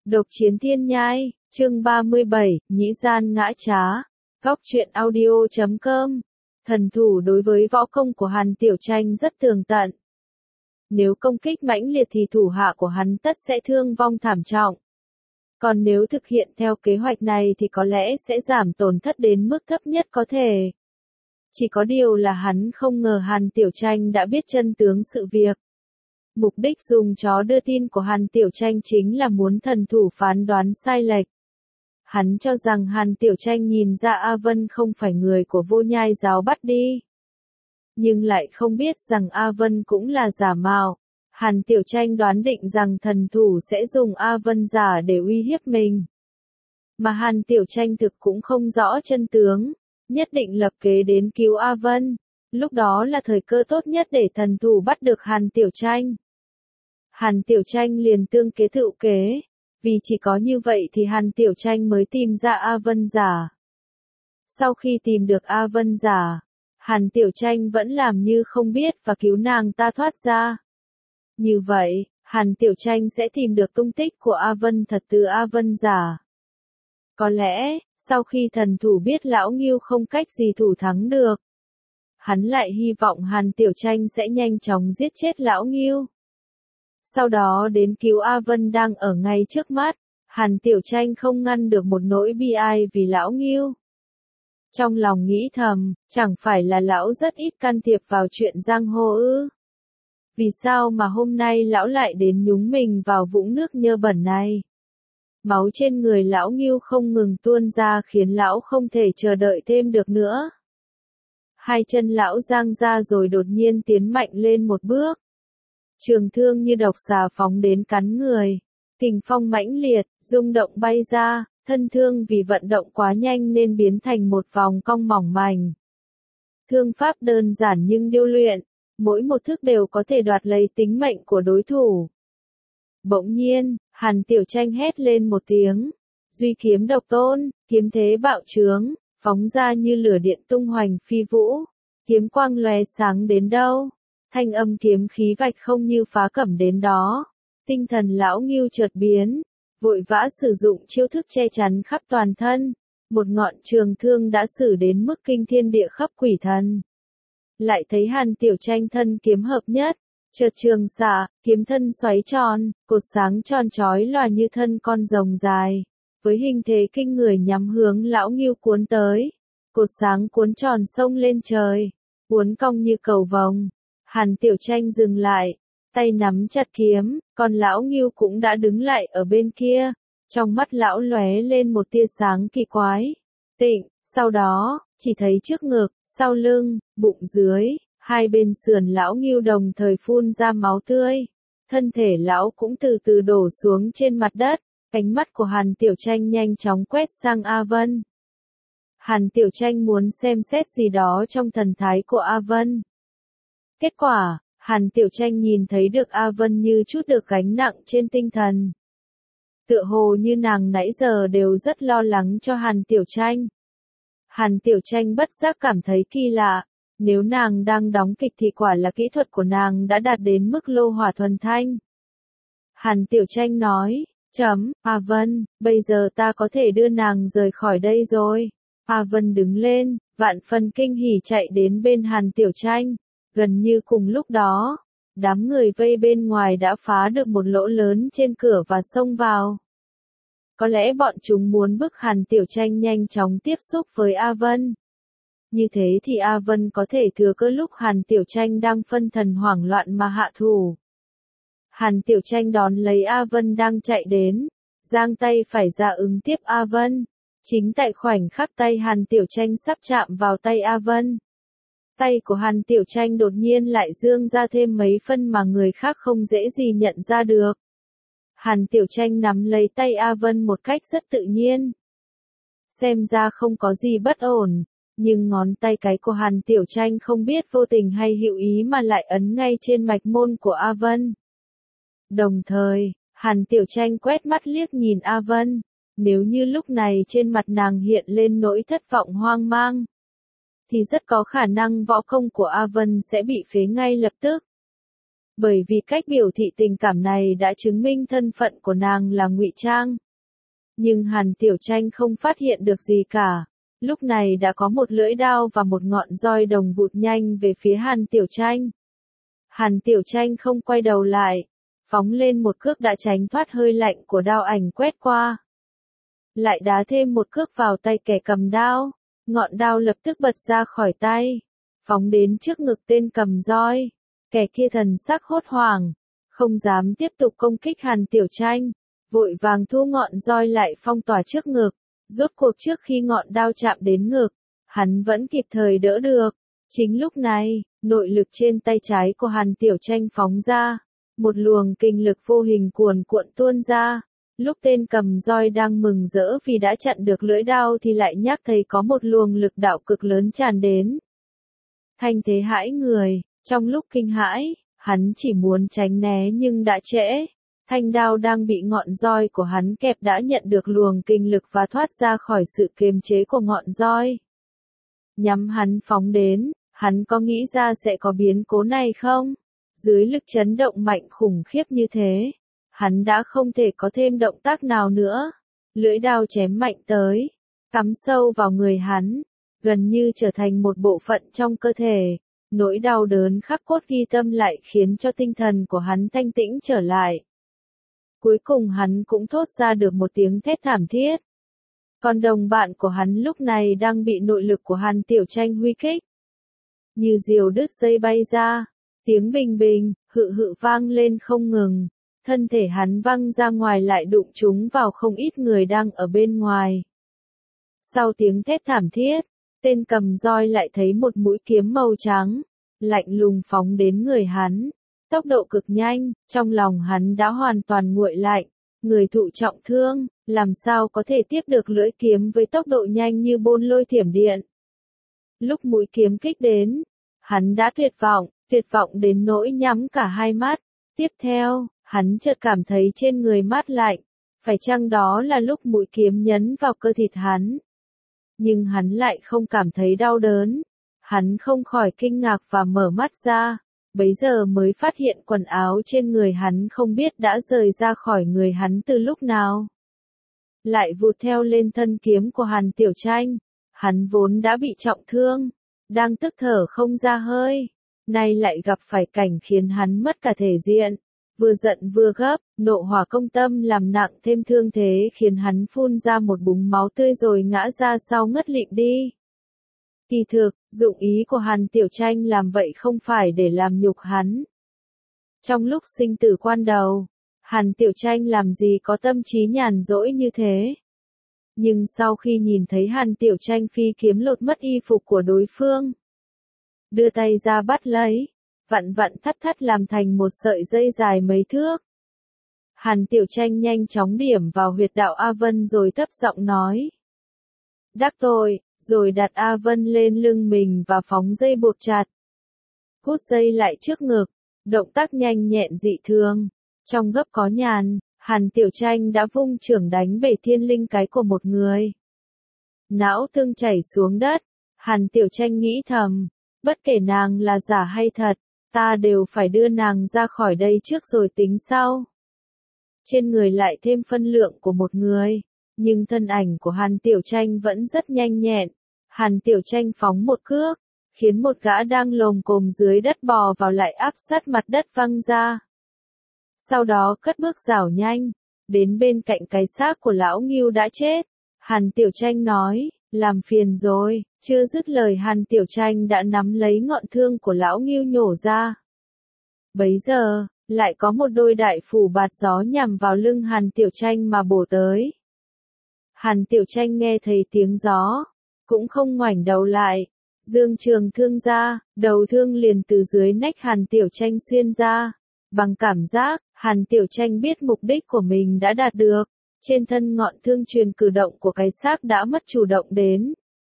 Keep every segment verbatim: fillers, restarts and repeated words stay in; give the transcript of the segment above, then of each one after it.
Độc chiến thiên nhai, chương ba mươi bảy, nhĩ gian ngã trá. Góc truyện audio chấm com. Thần thủ đối với võ công của Hàn Tiểu Tranh rất tường tận. Nếu công kích mãnh liệt thì thủ hạ của hắn tất sẽ thương vong thảm trọng. Còn nếu thực hiện theo kế hoạch này thì có lẽ sẽ giảm tổn thất đến mức thấp nhất có thể. Chỉ có điều là hắn không ngờ Hàn Tiểu Tranh đã biết chân tướng sự việc. Mục đích dùng chó đưa tin của Hàn Tiểu Tranh chính là muốn thần thủ phán đoán sai lệch. Hắn cho rằng Hàn Tiểu Tranh nhìn ra A Vân không phải người của Vô Nhai giáo bắt đi. Nhưng lại không biết rằng A Vân cũng là giả mạo. Hàn Tiểu Tranh đoán định rằng thần thủ sẽ dùng A Vân giả để uy hiếp mình. Mà Hàn Tiểu Tranh thực cũng không rõ chân tướng, nhất định lập kế đến cứu A Vân. Lúc đó là thời cơ tốt nhất để thần thủ bắt được Hàn Tiểu Tranh. Hàn Tiểu Tranh liền tương kế tự kế, vì chỉ có như vậy thì Hàn Tiểu Tranh mới tìm ra A Vân giả. Sau khi tìm được A Vân giả, Hàn Tiểu Tranh vẫn làm như không biết và cứu nàng ta thoát ra. Như vậy, Hàn Tiểu Tranh sẽ tìm được tung tích của A Vân thật từ A Vân giả. Có lẽ, sau khi thần thủ biết Lão Ngưu không cách gì thủ thắng được, hắn lại hy vọng Hàn Tiểu Tranh sẽ nhanh chóng giết chết Lão Ngưu. Sau đó đến cứu A Vân đang ở ngay trước mắt, Hàn Tiểu Tranh không ngăn được một nỗi bi ai vì Lão Ngưu. Trong lòng nghĩ thầm, chẳng phải là Lão rất ít can thiệp vào chuyện giang hồ ư? Vì sao mà hôm nay Lão lại đến nhúng mình vào vũng nước nhơ bẩn này? Máu trên người Lão Ngưu không ngừng tuôn ra khiến Lão không thể chờ đợi thêm được nữa. Hai chân Lão giang ra rồi đột nhiên tiến mạnh lên một bước. Trường thương như độc xà phóng đến cắn người. Kình phong mãnh liệt, rung động bay ra, thân thương vì vận động quá nhanh nên biến thành một vòng cong mỏng mảnh. Thương pháp đơn giản nhưng điêu luyện, mỗi một thức đều có thể đoạt lấy tính mệnh của đối thủ. Bỗng nhiên, Hàn Tiểu Tranh hét lên một tiếng. Duy kiếm độc tôn, kiếm thế bạo trướng, phóng ra như lửa điện tung hoành phi vũ. Kiếm quang lóe sáng đến đâu, thanh âm kiếm khí vạch không như phá cẩm đến đó. Tinh thần Lão Ngưu chợt biến, vội vã sử dụng chiêu thức che chắn khắp toàn thân. Một ngọn trường thương đã sử đến mức kinh thiên địa khắp quỷ thần. Lại thấy Hàn Tiểu Tranh thân kiếm hợp nhất, chợt trường xạ, kiếm thân xoáy tròn, cột sáng tròn chói lòa như thân con rồng dài, với hình thế kinh người nhắm hướng Lão Ngưu cuốn tới. Cột sáng cuốn tròn sông lên trời, uốn cong như cầu vồng. Hàn Tiểu Tranh dừng lại, tay nắm chặt kiếm, còn Lão Ngưu cũng đã đứng lại ở bên kia. Trong mắt Lão lóe lên một tia sáng kỳ quái. Tịnh, sau đó, chỉ thấy trước ngực, sau lưng, bụng dưới, hai bên sườn Lão Ngưu đồng thời phun ra máu tươi. Thân thể Lão cũng từ từ đổ xuống trên mặt đất. Ánh mắt của Hàn Tiểu Tranh nhanh chóng quét sang A Vân. Hàn Tiểu Tranh muốn xem xét gì đó trong thần thái của A Vân. Kết quả, Hàn Tiểu Tranh nhìn thấy được A Vân như chút được gánh nặng trên tinh thần. Tựa hồ như nàng nãy giờ đều rất lo lắng cho Hàn Tiểu Tranh. Hàn Tiểu Tranh bất giác cảm thấy kỳ lạ, nếu nàng đang đóng kịch thì quả là kỹ thuật của nàng đã đạt đến mức lô hỏa thuần thanh. Hàn Tiểu Tranh nói, chấm, A Vân, bây giờ ta có thể đưa nàng rời khỏi đây rồi. A Vân đứng lên, vạn phần kinh hỉ chạy đến bên Hàn Tiểu Tranh. Gần như cùng lúc đó, đám người vây bên ngoài đã phá được một lỗ lớn trên cửa và xông vào. Có lẽ bọn chúng muốn bức Hàn Tiểu Tranh nhanh chóng tiếp xúc với A Vân. Như thế thì A Vân có thể thừa cơ lúc Hàn Tiểu Tranh đang phân thần hoảng loạn mà hạ thủ. Hàn Tiểu Tranh đón lấy A Vân đang chạy đến, giang tay phải ra ứng tiếp A Vân. Chính tại khoảnh khắc tay Hàn Tiểu Tranh sắp chạm vào tay A Vân, tay của Hàn Tiểu Tranh đột nhiên lại dương ra thêm mấy phân mà người khác không dễ gì nhận ra được. Hàn Tiểu Tranh nắm lấy tay A Vân một cách rất tự nhiên. Xem ra không có gì bất ổn, nhưng ngón tay cái của Hàn Tiểu Tranh không biết vô tình hay hữu ý mà lại ấn ngay trên mạch môn của A Vân. Đồng thời, Hàn Tiểu Tranh quét mắt liếc nhìn A Vân. Nếu như lúc này trên mặt nàng hiện lên nỗi thất vọng hoang mang, thì rất có khả năng võ công của A Vân sẽ bị phế ngay lập tức. Bởi vì cách biểu thị tình cảm này đã chứng minh thân phận của nàng là ngụy trang. Nhưng Hàn Tiểu Tranh không phát hiện được gì cả. Lúc này đã có một lưỡi đao và một ngọn roi đồng vụt nhanh về phía Hàn Tiểu Tranh. Hàn Tiểu Tranh không quay đầu lại, phóng lên một cước đã tránh thoát hơi lạnh của đao ảnh quét qua. Lại đá thêm một cước vào tay kẻ cầm đao, ngọn đao lập tức bật ra khỏi tay, phóng đến trước ngực tên cầm roi. Kẻ kia thần sắc hốt hoảng, không dám tiếp tục công kích Hàn Tiểu Tranh, vội vàng thu ngọn roi lại phong tỏa trước ngực. Rốt cuộc trước khi ngọn đao chạm đến ngực, hắn vẫn kịp thời đỡ được. Chính lúc này, nội lực trên tay trái của Hàn Tiểu Tranh phóng ra, một luồng kinh lực vô hình cuồn cuộn tuôn ra. Lúc tên cầm roi đang mừng rỡ vì đã chặn được lưỡi đao thì lại nhắc thấy có một luồng lực đạo cực lớn tràn đến. Thanh thế hãi người, trong lúc kinh hãi, hắn chỉ muốn tránh né nhưng đã trễ. Thanh đao đang bị ngọn roi của hắn kẹp đã nhận được luồng kinh lực và thoát ra khỏi sự kiềm chế của ngọn roi. Nhắm hắn phóng đến, hắn có nghĩ ra sẽ có biến cố này không? Dưới lực chấn động mạnh khủng khiếp như thế, hắn đã không thể có thêm động tác nào nữa. Lưỡi đao chém mạnh tới, cắm sâu vào người hắn, gần như trở thành một bộ phận trong cơ thể. Nỗi đau đớn khắc cốt ghi tâm lại khiến cho tinh thần của hắn thanh tĩnh trở lại. Cuối cùng hắn cũng thốt ra được một tiếng thét thảm thiết. Còn đồng bạn của hắn lúc này đang bị nội lực của Hàn Tiểu Tranh huy kích. Như diều đứt dây bay ra, tiếng bình bình, hự hự vang lên không ngừng. Thân thể hắn văng ra ngoài lại đụng trúng vào không ít người đang ở bên ngoài. Sau tiếng thét thảm thiết, tên cầm roi lại thấy một mũi kiếm màu trắng, lạnh lùng phóng đến người hắn. Tốc độ cực nhanh, trong lòng hắn đã hoàn toàn nguội lạnh, người thụ trọng thương, làm sao có thể tiếp được lưỡi kiếm với tốc độ nhanh như bôn lôi thiểm điện. Lúc mũi kiếm kích đến, hắn đã tuyệt vọng, tuyệt vọng đến nỗi nhắm cả hai mắt. Tiếp theo, hắn chợt cảm thấy trên người mát lạnh, phải chăng đó là lúc mũi kiếm nhấn vào cơ thịt hắn. Nhưng hắn lại không cảm thấy đau đớn, hắn không khỏi kinh ngạc và mở mắt ra. Bấy giờ mới phát hiện quần áo trên người hắn không biết đã rời ra khỏi người hắn từ lúc nào. Lại vụt theo lên thân kiếm của Hàn Tiểu Tranh, hắn vốn đã bị trọng thương, đang tức thở không ra hơi, nay lại gặp phải cảnh khiến hắn mất cả thể diện, vừa giận vừa gấp, nộ hỏa công tâm làm nặng thêm thương thế khiến hắn phun ra một búng máu tươi rồi ngã ra sau ngất lịm đi. Kỳ thực, dụng ý của Hàn Tiểu Tranh làm vậy không phải để làm nhục hắn. Trong lúc sinh tử quan đầu, Hàn Tiểu Tranh làm gì có tâm trí nhàn rỗi như thế. Nhưng sau khi nhìn thấy Hàn Tiểu Tranh phi kiếm lột mất y phục của đối phương, đưa tay ra bắt lấy, vặn vặn thắt thắt làm thành một sợi dây dài mấy thước. Hàn Tiểu Tranh nhanh chóng điểm vào huyệt đạo A Vân rồi thấp giọng nói. Đắc tội, rồi đặt A Vân lên lưng mình và phóng dây buộc chặt. Cút dây lại trước ngực, động tác nhanh nhẹn dị thường. Trong gấp có nhàn, Hàn Tiểu Tranh đã vung chưởng đánh bể thiên linh cái của một người. Não tương chảy xuống đất, Hàn Tiểu Tranh nghĩ thầm, bất kể nàng là giả hay thật, ta đều phải đưa nàng ra khỏi đây trước rồi tính sau. Trên người lại thêm phân lượng của một người, nhưng thân ảnh của Hàn Tiểu Tranh vẫn rất nhanh nhẹn. Hàn Tiểu Tranh phóng một cước, khiến một gã đang lồm cồm dưới đất bò vào lại áp sát mặt đất văng ra. Sau đó cất bước rảo nhanh, đến bên cạnh cái xác của lão Ngưu đã chết. Hàn Tiểu Tranh nói, làm phiền rồi, chưa dứt lời Hàn Tiểu Tranh đã nắm lấy ngọn thương của lão Ngưu nhổ ra. Bấy giờ, lại có một đôi đại phủ bạt gió nhằm vào lưng Hàn Tiểu Tranh mà bổ tới. Hàn Tiểu Tranh nghe thấy tiếng gió, cũng không ngoảnh đầu lại, dương trường thương ra, đầu thương liền từ dưới nách Hàn Tiểu Tranh xuyên ra. Bằng cảm giác, Hàn Tiểu Tranh biết mục đích của mình đã đạt được, trên thân ngọn thương truyền cử động của cái xác đã mất chủ động đến.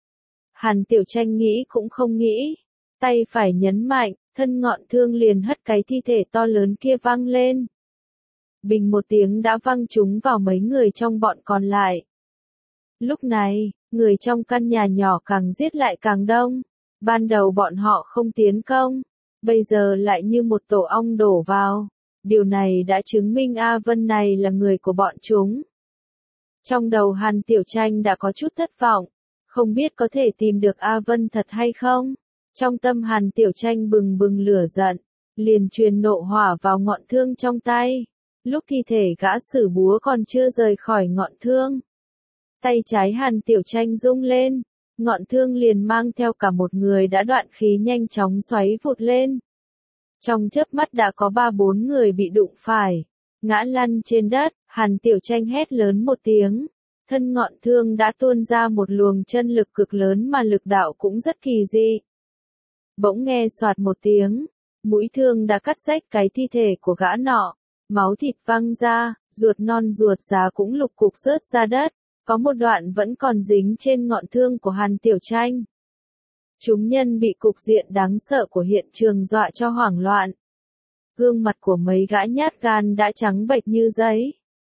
Hàn Tiểu Tranh nghĩ cũng không nghĩ, tay phải nhấn mạnh, thân ngọn thương liền hất cái thi thể to lớn kia văng lên. Bình một tiếng đã văng trúng vào mấy người trong bọn còn lại. Lúc này, người trong căn nhà nhỏ càng giết lại càng đông. Ban đầu bọn họ không tiến công, bây giờ lại như một tổ ong đổ vào. Điều này đã chứng minh A Vân này là người của bọn chúng. Trong đầu Hàn Tiểu Tranh đã có chút thất vọng, không biết có thể tìm được A Vân thật hay không. Trong tâm Hàn Tiểu Tranh bừng bừng lửa giận, liền truyền nộ hỏa vào ngọn thương trong tay. Lúc thi thể gã sử búa còn chưa rời khỏi ngọn thương, tay trái Hàn Tiểu Tranh rung lên, ngọn thương liền mang theo cả một người đã đoạn khí nhanh chóng xoáy vụt lên. Trong chớp mắt đã có ba bốn người bị đụng phải, ngã lăn trên đất. Hàn Tiểu Tranh hét lớn một tiếng, thân ngọn thương đã tuôn ra một luồng chân lực cực lớn mà lực đạo cũng rất kỳ dị. Bỗng nghe soạt một tiếng, mũi thương đã cắt rách cái thi thể của gã nọ, máu thịt văng ra, ruột non ruột già cũng lục cục rớt ra đất, có một đoạn vẫn còn dính trên ngọn thương của Hàn Tiểu Tranh. Chúng nhân bị cục diện đáng sợ của hiện trường dọa cho hoảng loạn. Gương mặt của mấy gã nhát gan đã trắng bệch như giấy.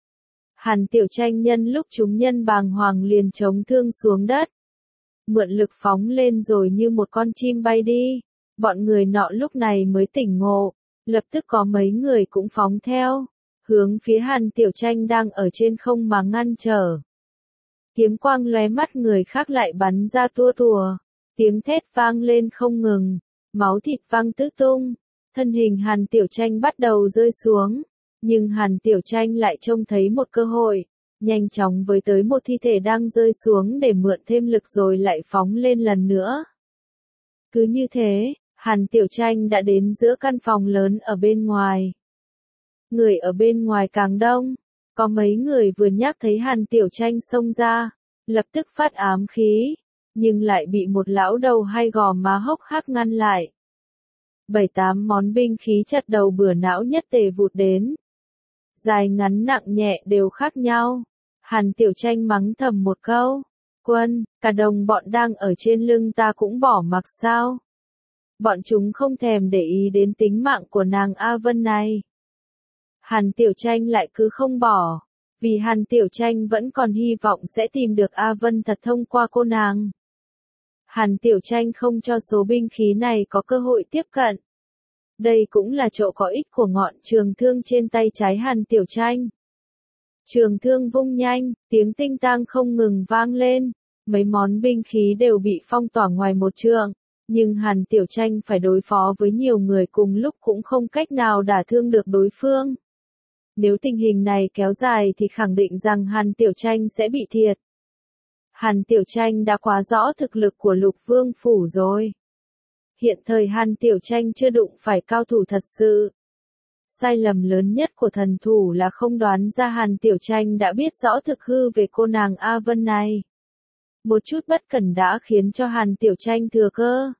Hàn Tiểu Tranh nhân lúc chúng nhân bàng hoàng liền chống thương xuống đất, mượn lực phóng lên rồi như một con chim bay đi. Bọn người nọ lúc này mới tỉnh ngộ, lập tức có mấy người cũng phóng theo, hướng phía Hàn Tiểu Tranh đang ở trên không mà ngăn trở. Kiếm quang lóe mắt người khác lại bắn ra tua tùa, tiếng thét vang lên không ngừng, máu thịt văng tứ tung, thân hình Hàn Tiểu Tranh bắt đầu rơi xuống. Nhưng Hàn Tiểu Tranh lại trông thấy một cơ hội, nhanh chóng với tới một thi thể đang rơi xuống để mượn thêm lực rồi lại phóng lên lần nữa. Cứ như thế, Hàn Tiểu Tranh đã đến giữa căn phòng lớn ở bên ngoài. Người ở bên ngoài càng đông, có mấy người vừa nhắc thấy Hàn Tiểu Tranh xông ra, lập tức phát ám khí, nhưng lại bị một lão đầu hay gò má hốc hác ngăn lại. Bảy tám món binh khí chặt đầu bừa não nhất tề vụt đến. Dài ngắn nặng nhẹ đều khác nhau. Hàn Tiểu Tranh mắng thầm một câu, quân, cả đồng bọn đang ở trên lưng ta cũng bỏ mặc sao. Bọn chúng không thèm để ý đến tính mạng của nàng A Vân này. Hàn Tiểu Tranh lại cứ không bỏ, vì Hàn Tiểu Tranh vẫn còn hy vọng sẽ tìm được A Vân thật thông qua cô nàng. Hàn Tiểu Tranh không cho số binh khí này có cơ hội tiếp cận. Đây cũng là chỗ có ích của ngọn trường thương trên tay trái Hàn Tiểu Tranh. Trường thương vung nhanh, tiếng tinh tang không ngừng vang lên, mấy món binh khí đều bị phong tỏa ngoài một trường, nhưng Hàn Tiểu Tranh phải đối phó với nhiều người cùng lúc cũng không cách nào đả thương được đối phương. Nếu tình hình này kéo dài thì khẳng định rằng Hàn Tiểu Tranh sẽ bị thiệt. Hàn Tiểu Tranh đã quá rõ thực lực của Lục Vương Phủ rồi. Hiện thời Hàn Tiểu Tranh chưa đụng phải cao thủ thật sự. Sai lầm lớn nhất của thần thủ là không đoán ra Hàn Tiểu Tranh đã biết rõ thực hư về cô nàng A Vân này. Một chút bất cẩn đã khiến cho Hàn Tiểu Tranh thừa cơ.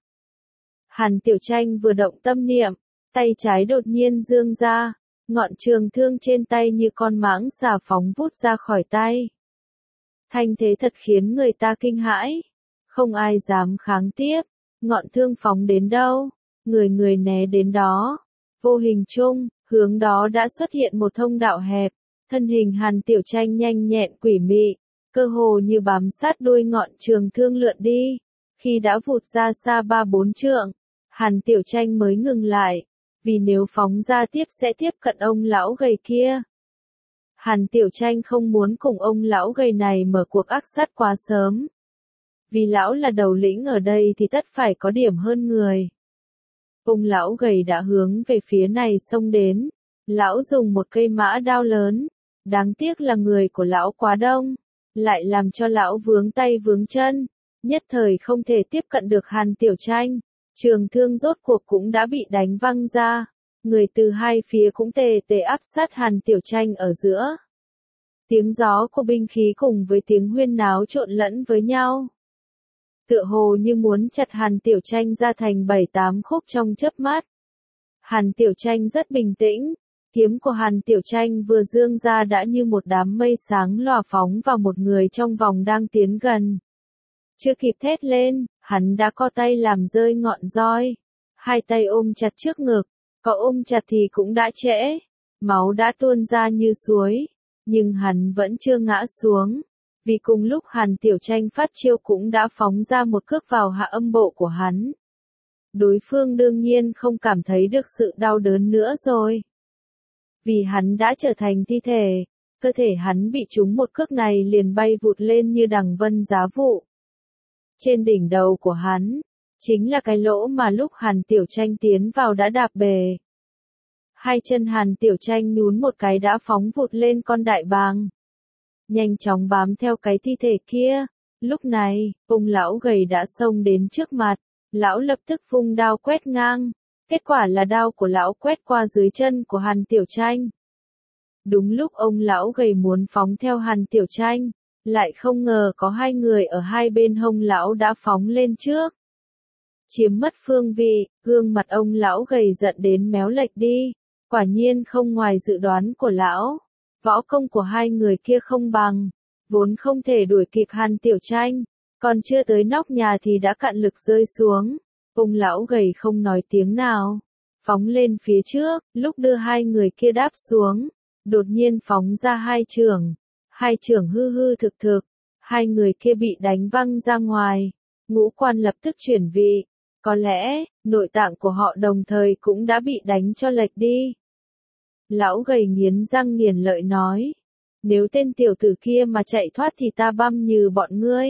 Hàn Tiểu Tranh vừa động tâm niệm, tay trái đột nhiên giương ra, ngọn trường thương trên tay như con mãng xà phóng vút ra khỏi tay. Thanh thế thật khiến người ta kinh hãi, không ai dám kháng tiếp, ngọn thương phóng đến đâu, người người né đến đó. Vô hình chung, hướng đó đã xuất hiện một thông đạo hẹp, thân hình Hàn Tiểu Tranh nhanh nhẹn quỷ mị, cơ hồ như bám sát đuôi ngọn trường thương lượn đi. Khi đã vụt ra xa ba bốn trượng, Hàn Tiểu Tranh mới ngừng lại, vì nếu phóng ra tiếp sẽ tiếp cận ông lão gầy kia. Hàn Tiểu Tranh không muốn cùng ông lão gầy này mở cuộc ác sát quá sớm. Vì lão là đầu lĩnh ở đây thì tất phải có điểm hơn người. Ông lão gầy đã hướng về phía này xông đến. Lão dùng một cây mã đao lớn. Đáng tiếc là người của lão quá đông, lại làm cho lão vướng tay vướng chân, nhất thời không thể tiếp cận được Hàn Tiểu Tranh. Trường thương rốt cuộc cũng đã bị đánh văng ra. Người từ hai phía cũng tề tề áp sát Hàn Tiểu Tranh ở giữa. Tiếng gió của binh khí cùng với tiếng huyên náo trộn lẫn với nhau. Tựa hồ như muốn chặt Hàn Tiểu Tranh ra thành bảy tám khúc trong chớp mắt. Hàn Tiểu Tranh rất bình tĩnh, kiếm của Hàn Tiểu Tranh vừa dương ra đã như một đám mây sáng lòa phóng vào một người trong vòng đang tiến gần. Chưa kịp thét lên, hắn đã co tay làm rơi ngọn roi, hai tay ôm chặt trước ngực, có ôm chặt thì cũng đã trễ, máu đã tuôn ra như suối, nhưng hắn vẫn chưa ngã xuống. Vì cùng lúc Hàn Tiểu Tranh phát chiêu cũng đã phóng ra một cước vào hạ âm bộ của hắn. đối phương đương nhiên không cảm thấy được sự đau đớn nữa rồi. Vì hắn đã trở thành thi thể, cơ thể hắn bị trúng một cước này liền bay vụt lên như đằng vân giá vụ. Trên đỉnh đầu của hắn, chính là cái lỗ mà lúc Hàn Tiểu Tranh tiến vào đã đạp bề. Hai chân Hàn Tiểu Tranh nhún một cái đã phóng vụt lên con đại bàng. Nhanh chóng bám theo cái thi thể kia. Lúc này, ông lão gầy đã xông đến trước mặt. Lão lập tức vung đao quét ngang. Kết quả là đao của lão quét qua dưới chân của Hàn Tiểu Tranh. Đúng lúc ông lão gầy muốn phóng theo Hàn Tiểu Tranh, lại không ngờ có hai người ở hai bên hông lão đã phóng lên trước. Chiếm mất phương vị, gương mặt ông lão gầy giận đến méo lệch đi. Quả nhiên không ngoài dự đoán của lão. Võ công của hai người kia không bằng, vốn không thể đuổi kịp Hàn Tiểu Tranh, còn chưa tới nóc nhà thì đã cạn lực rơi xuống. Ông lão gầy không nói tiếng nào, phóng lên phía trước, lúc đưa hai người kia đáp xuống, đột nhiên phóng ra hai chưởng, hai chưởng hư hư thực thực, hai người kia bị đánh văng ra ngoài, ngũ quan lập tức chuyển vị, có lẽ, nội tạng của họ đồng thời cũng đã bị đánh cho lệch đi. Lão gầy nghiến răng nghiến lợi nói, nếu tên tiểu tử kia mà chạy thoát thì ta băm như bọn ngươi.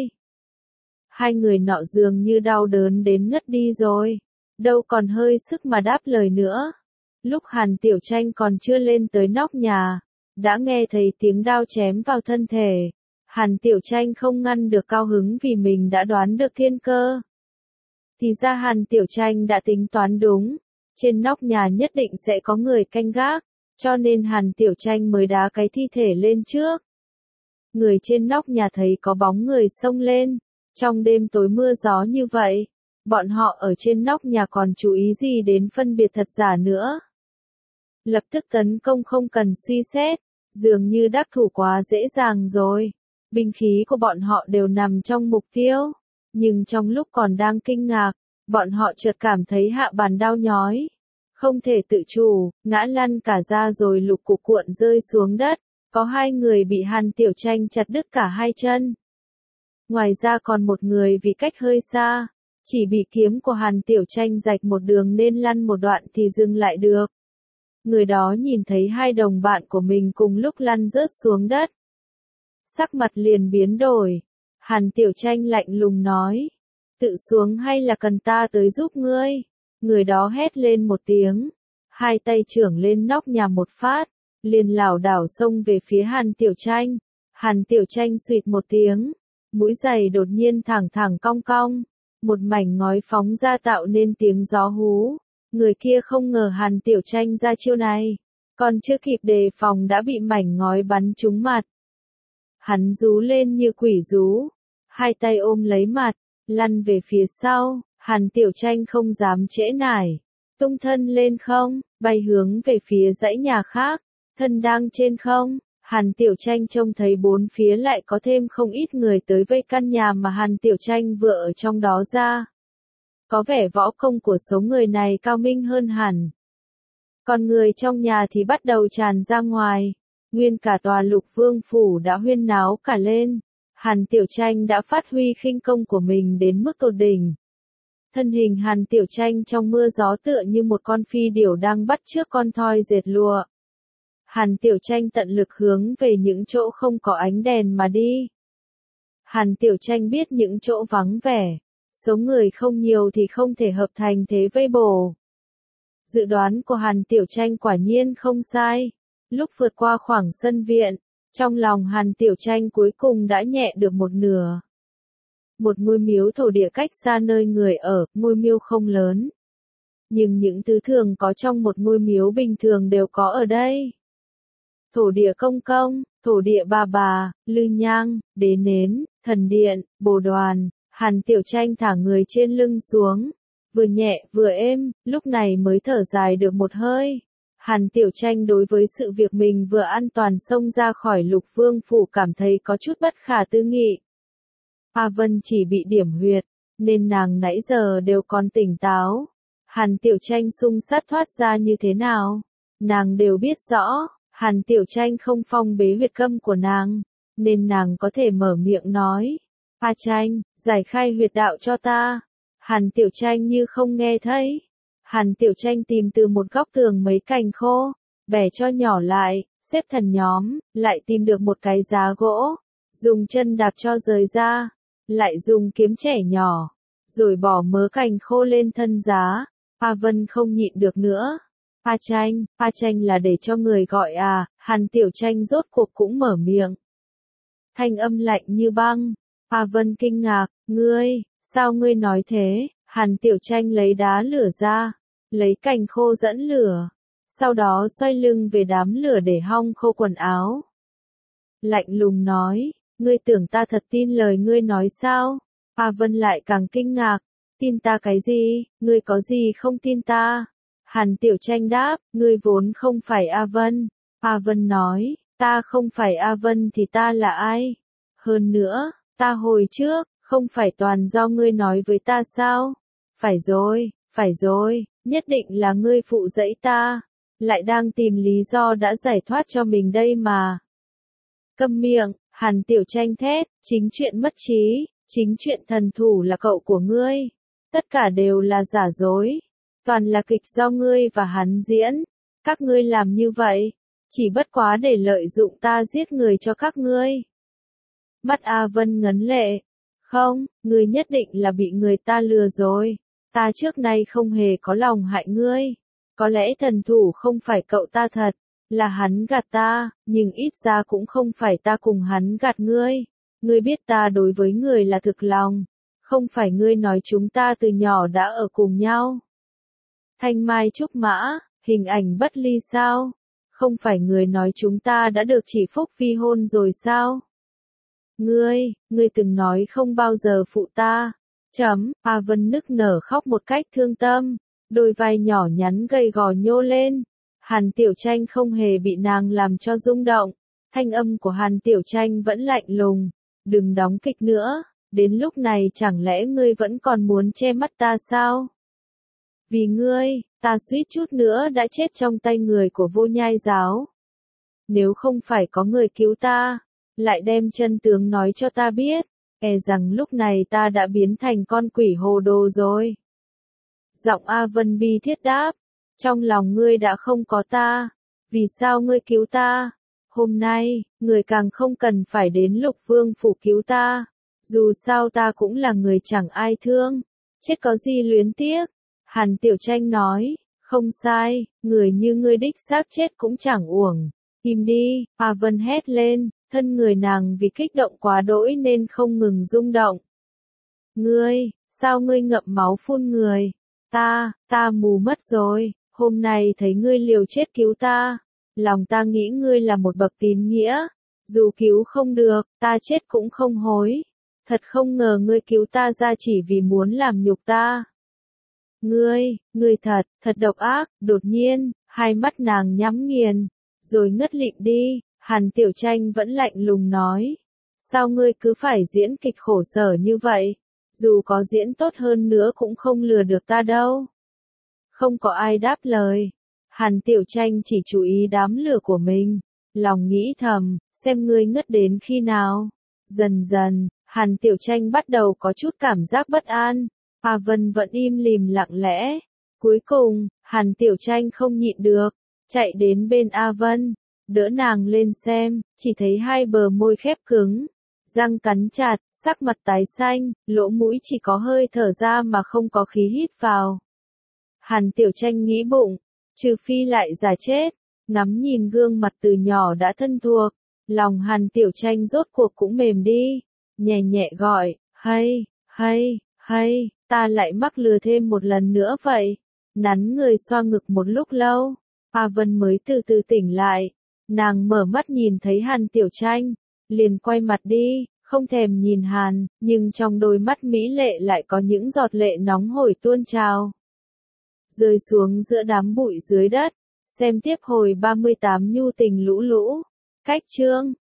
Hai người nọ dường như đau đớn đến ngất đi rồi, đâu còn hơi sức mà đáp lời nữa. Lúc Hàn Tiểu Tranh còn chưa lên tới nóc nhà, đã nghe thấy tiếng đao chém vào thân thể. Hàn Tiểu Tranh không ngăn được cao hứng vì mình đã đoán được thiên cơ. Thì ra Hàn Tiểu Tranh đã tính toán đúng, trên nóc nhà nhất định sẽ có người canh gác, cho nên Hàn Tiểu Tranh mới đá cái thi thể lên trước. Người trên nóc nhà thấy có bóng người xông lên, trong đêm tối mưa gió như vậy, bọn họ ở trên nóc nhà còn chú ý gì đến phân biệt thật giả nữa. Lập tức tấn công không cần suy xét, dường như đắc thủ quá dễ dàng rồi. Binh khí của bọn họ đều nằm trong mục tiêu, nhưng trong lúc còn đang kinh ngạc, bọn họ chợt cảm thấy hạ bàn đau nhói. Không thể tự chủ, ngã lăn cả ra rồi lục cục cuộn rơi xuống đất. Có hai người bị Hàn Tiểu Tranh chặt đứt cả hai chân. Ngoài ra còn một người vì cách hơi xa, chỉ bị kiếm của Hàn Tiểu Tranh rạch một đường nên lăn một đoạn thì dừng lại được. Người đó nhìn thấy hai đồng bạn của mình cùng lúc lăn rớt xuống đất. Sắc mặt liền biến đổi. Hàn Tiểu Tranh lạnh lùng nói, tự xuống hay là cần ta tới giúp ngươi? Người đó hét lên một tiếng, hai tay chưởng lên nóc nhà một phát, liền lảo đảo xông về phía Hàn Tiểu Tranh. Hàn Tiểu Tranh suýt một tiếng, mũi giày đột nhiên thẳng thẳng cong cong, một mảnh ngói phóng ra tạo nên tiếng gió hú. Người kia không ngờ Hàn Tiểu Tranh ra chiêu này, còn chưa kịp đề phòng đã bị mảnh ngói bắn trúng mặt. Hắn rú lên như quỷ rú, hai tay ôm lấy mặt, lăn về phía sau. Hàn Tiểu Tranh không dám trễ nải, tung thân lên không, bay hướng về phía dãy nhà khác, thân đang trên không. Hàn Tiểu Tranh trông thấy bốn phía lại có thêm không ít người tới vây căn nhà mà Hàn Tiểu Tranh vừa ở trong đó ra. Có vẻ võ công của số người này cao minh hơn hẳn. Còn người trong nhà thì bắt đầu tràn ra ngoài, nguyên cả tòa Lục Vương phủ đã huyên náo cả lên. Hàn Tiểu Tranh đã phát huy khinh công của mình đến mức tột đỉnh. Thân hình Hàn Tiểu Tranh trong mưa gió tựa như một con phi điểu đang bắt chước con thoi dệt lụa. Hàn Tiểu Tranh tận lực hướng về những chỗ không có ánh đèn mà đi. Hàn Tiểu Tranh biết những chỗ vắng vẻ, số người không nhiều thì không thể hợp thành thế vây bổ. Dự đoán của Hàn Tiểu Tranh quả nhiên không sai. Lúc vượt qua khoảng sân viện, trong lòng Hàn Tiểu Tranh cuối cùng đã nhẹ được một nửa. Một ngôi miếu thổ địa cách xa nơi người ở, ngôi miếu không lớn. Nhưng những thứ thường có trong một ngôi miếu bình thường đều có ở đây. Thổ địa công công, thổ địa bà bà, lư nhang, đế nến, thần điện, bồ đoàn. Hàn Tiểu Tranh thả người trên lưng xuống, vừa nhẹ vừa êm, lúc này mới thở dài được một hơi. Hàn Tiểu Tranh đối với sự việc mình vừa an toàn xông ra khỏi Lục Vương phủ cảm thấy có chút bất khả tư nghị. A Vân chỉ bị điểm huyệt, nên nàng nãy giờ đều còn tỉnh táo. Hàn Tiểu Tranh xung sát thoát ra như thế nào, nàng đều biết rõ. Hàn Tiểu Tranh không phong bế huyệt câm của nàng, nên nàng có thể mở miệng nói. A Tranh, giải khai huyệt đạo cho ta. Hàn Tiểu Tranh như không nghe thấy. Hàn Tiểu Tranh tìm từ một góc tường mấy cành khô, bẻ cho nhỏ lại, xếp thành nhóm, lại tìm được một cái giá gỗ, dùng chân đạp cho rời ra, lại dùng kiếm chẻ nhỏ, rồi bỏ mớ cành khô lên thân giá. A Vân không nhịn được nữa. A Tranh, A Tranh là để cho người gọi à, Hàn Tiểu Tranh rốt cuộc cũng mở miệng. Thanh âm lạnh như băng. A Vân kinh ngạc, ngươi, sao ngươi nói thế? Hàn Tiểu Tranh lấy đá lửa ra, lấy cành khô dẫn lửa, sau đó xoay lưng về đám lửa để hong khô quần áo. Lạnh lùng nói, ngươi tưởng ta thật tin lời ngươi nói sao? A Vân lại càng kinh ngạc, tin ta cái gì, ngươi có gì không tin ta? Hàn Tiểu Tranh đáp, ngươi vốn không phải A Vân. A Vân nói, ta không phải A Vân thì ta là ai? Hơn nữa, ta hồi trước, không phải toàn do ngươi nói với ta sao? Phải rồi, phải rồi, nhất định là ngươi phụ dẫy ta, lại đang tìm lý do đã giải thoát cho mình đây mà. Câm miệng, Hàn Tiểu Tranh thét, chính chuyện mất trí, chính chuyện thần thủ là cậu của ngươi. Tất cả đều là giả dối. Toàn là kịch do ngươi và hắn diễn. Các ngươi làm như vậy, chỉ bất quá để lợi dụng ta giết người cho các ngươi. Mắt A Vân ngấn lệ. Không, ngươi nhất định là bị người ta lừa rồi. Ta trước nay không hề có lòng hại ngươi. Có lẽ thần thủ không phải cậu ta thật, là hắn gạt ta, nhưng ít ra cũng không phải ta cùng hắn gạt ngươi. Ngươi biết ta đối với người là thực lòng. Không phải ngươi nói chúng ta từ nhỏ đã ở cùng nhau. Thanh mai trúc mã, hình ảnh bất ly sao? Không phải người nói chúng ta đã được chỉ phúc phi hôn rồi sao? Ngươi, ngươi từng nói không bao giờ phụ ta. Chấm, A Vân nức nở khóc một cách thương tâm, đôi vai nhỏ nhắn gầy gò nhô lên. Hàn Tiểu Tranh không hề bị nàng làm cho rung động. Thanh âm của Hàn Tiểu Tranh vẫn lạnh lùng. Đừng đóng kịch nữa, đến lúc này chẳng lẽ ngươi vẫn còn muốn che mắt ta sao? Vì ngươi, ta suýt chút nữa đã chết trong tay người của Vô Nhai giáo. Nếu không phải có người cứu ta, lại đem chân tướng nói cho ta biết, e rằng lúc này ta đã biến thành con quỷ hồ đồ rồi. Giọng A Vân bi thiết đáp, trong lòng ngươi đã không có ta, vì sao ngươi cứu ta? Hôm nay, người càng không cần phải đến Lục Vương phủ cứu ta, dù sao ta cũng là người chẳng ai thương, chết có gì luyến tiếc. Hàn Tiểu Tranh nói, không sai, người như ngươi đích xác chết cũng chẳng uổng. Im đi, A Vân hét lên, thân người nàng vì kích động quá đỗi nên không ngừng rung động. Ngươi, sao ngươi ngậm máu phun người? Ta, ta mù mất rồi, hôm nay thấy ngươi liều chết cứu ta. Lòng ta nghĩ ngươi là một bậc tín nghĩa. Dù cứu không được, ta chết cũng không hối. Thật không ngờ ngươi cứu ta ra chỉ vì muốn làm nhục ta. Ngươi, ngươi thật, thật độc ác. Đột nhiên, hai mắt nàng nhắm nghiền, rồi ngất lịm đi. Hàn Tiểu Tranh vẫn lạnh lùng nói. Sao ngươi cứ phải diễn kịch khổ sở như vậy? Dù có diễn tốt hơn nữa cũng không lừa được ta đâu. Không có ai đáp lời. Hàn Tiểu Tranh chỉ chú ý đám lửa của mình. Lòng nghĩ thầm, xem ngươi ngất đến khi nào. Dần dần, Hàn Tiểu Tranh bắt đầu có chút cảm giác bất an. A Vân vẫn im lìm lặng lẽ. Cuối cùng, Hàn Tiểu Tranh không nhịn được, chạy đến bên A Vân, đỡ nàng lên xem, chỉ thấy hai bờ môi khép cứng, răng cắn chặt, sắc mặt tái xanh, lỗ mũi chỉ có hơi thở ra mà không có khí hít vào. Hàn Tiểu Tranh nghĩ bụng, trừ phi lại giả chết, ngắm nhìn gương mặt từ nhỏ đã thân thuộc, lòng Hàn Tiểu Tranh rốt cuộc cũng mềm đi, nhẹ nhẹ gọi, hay, hay, hay, ta lại mắc lừa thêm một lần nữa vậy. Nắn người xoa ngực một lúc lâu, A Vân mới từ từ tỉnh lại, nàng mở mắt nhìn thấy Hàn Tiểu Tranh, liền quay mặt đi, không thèm nhìn Hàn, nhưng trong đôi mắt mỹ lệ lại có những giọt lệ nóng hổi tuôn trào. Rơi xuống giữa đám bụi dưới đất, xem tiếp hồi ba mươi tám nhu tình lũ lũ, cách chương.